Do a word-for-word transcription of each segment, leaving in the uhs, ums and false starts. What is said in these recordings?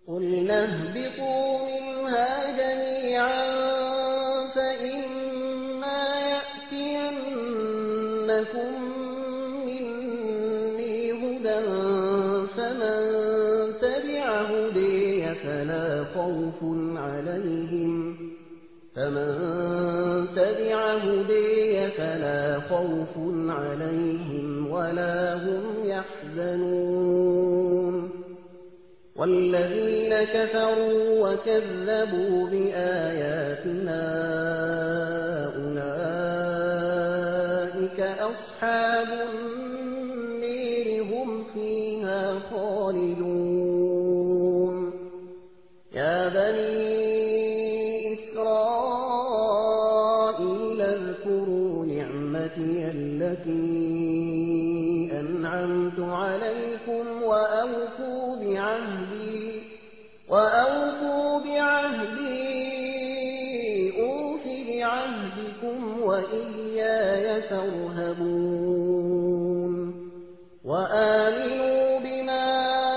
قُلْنَا اهْبِطُوا مِنْهَا جَمِيعًا فَإِمَّا يَأْتِيَنَّكُم مِّنِّي هُدًى فَمَن تَبِعَ هُدَيَ فَلَا خَوْفٌ عَلَيْهِمْ فَمَن تَبِعَ هُدَيَ فَلَا خَوْفٌ عَلَيْهِمْ وَلَا هُمْ يَحْزَنُونَ وَالَّذِينَ كَفَرُوا وَكَذَّبُوا بِآيَاتِنَا أُولَٰئِكَ أَصْحَابُ النِّيرِ هُمْ فِيهَا خَالِدُونَ يَا بَنِي إِسْرَائِيلَ اذْكُرُوا نِعْمَتِيَ الَّتِي أَنْعَمْتُ عَلَيْكُمْ وَأَوْفُوا بِعَهْدِي وَأَوْفُوا بِعَهْدِي أُوفِ بِعَهْدِكُمْ وَإِيَّايَ فَارْهَبُونِ وَآمِنُوا بِمَا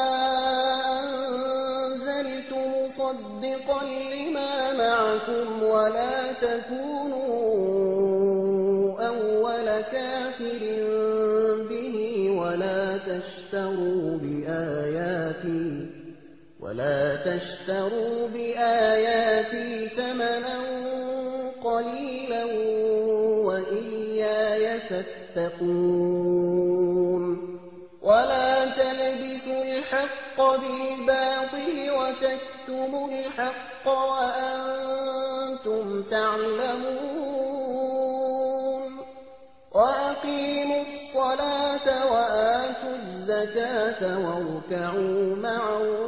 أَنزَلْتُ مُصَدِّقًا لِّمَا مَعَكُمْ وَلَا تَكُونُوا أَوَّلَ كَافِرٍ بِهِ وَلَا تَشْتَرُوا بِآيَاتِي وَلَا تَشْتَرُوا بِآيَاتِي ثَمَنًا قَلِيلًا وَإِيَّايَ فَاتَّقُونِ وَلَا تَلْبِسُوا الْحَقَّ بِالْبَاطِلِ وَتَكْتُمُوا الْحَقَّ وَأَنتُمْ تَعْلَمُونَ وَأَقِيمُوا الصَّلَاةَ وَآتُوا الزَّكَاةَ وَارْكَعُوا مَعَ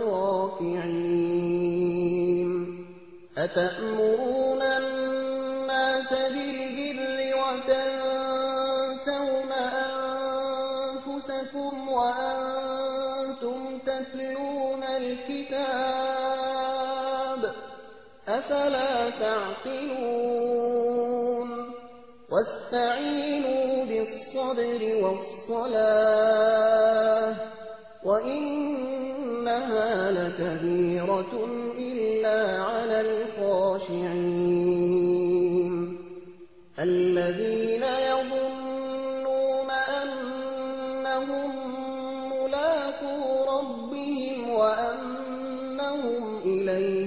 الرَّاكِعِينَ أَتَأْمُرُونَ النَّاسَ بِالْبِرِّ وَتَنسَوْنَ أَنفُسَكُمْ وَأَنتُمْ تَتْلُونَ الْكِتَابَ أَفَلَا تَعْقِلُونَ وَاسْتَعِينُوا بِالصَّبْرِ وَالصَّلَاةِ وَإِنَّهَا لَكَبِيرَةٌ إِلَّا عَلَى الْخَاشِعِينَ الَّذِينَ يَظُنُّونَ أَنَّهُم مُّلَاقُو رَبِّهِمْ وَأَنَّهُمْ إِلَيْهِ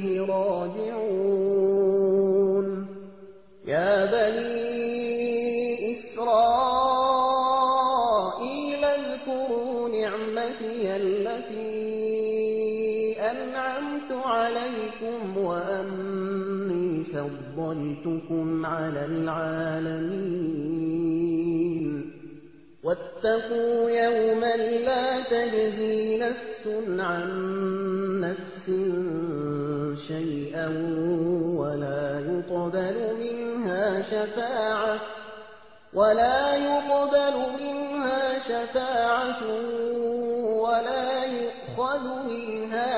رَاجِعُونَ يَا بَنِي إِسْرَائِيلَ اذْكُرُوا نِعْمَتِيَ الَّتِي أَنْعَمْتُ عَلَيْكُمْ وَأَنِّي فَضَّلْتُكُمْ عَلَى الْعَالَمِينَ وَاتَّقُوا يَوْمًا لَّا تَجْزِي نَفْسٌ عَن نَّفْسٍ شَيْئًا وَلَا يُقْبَلُ مِنْهَا شَفَاعَةٌ وَلَا يُقْبَلُ مِنْهَا شَفَاعَةٌ وَلَا يُؤْخَذُ مِنْهَا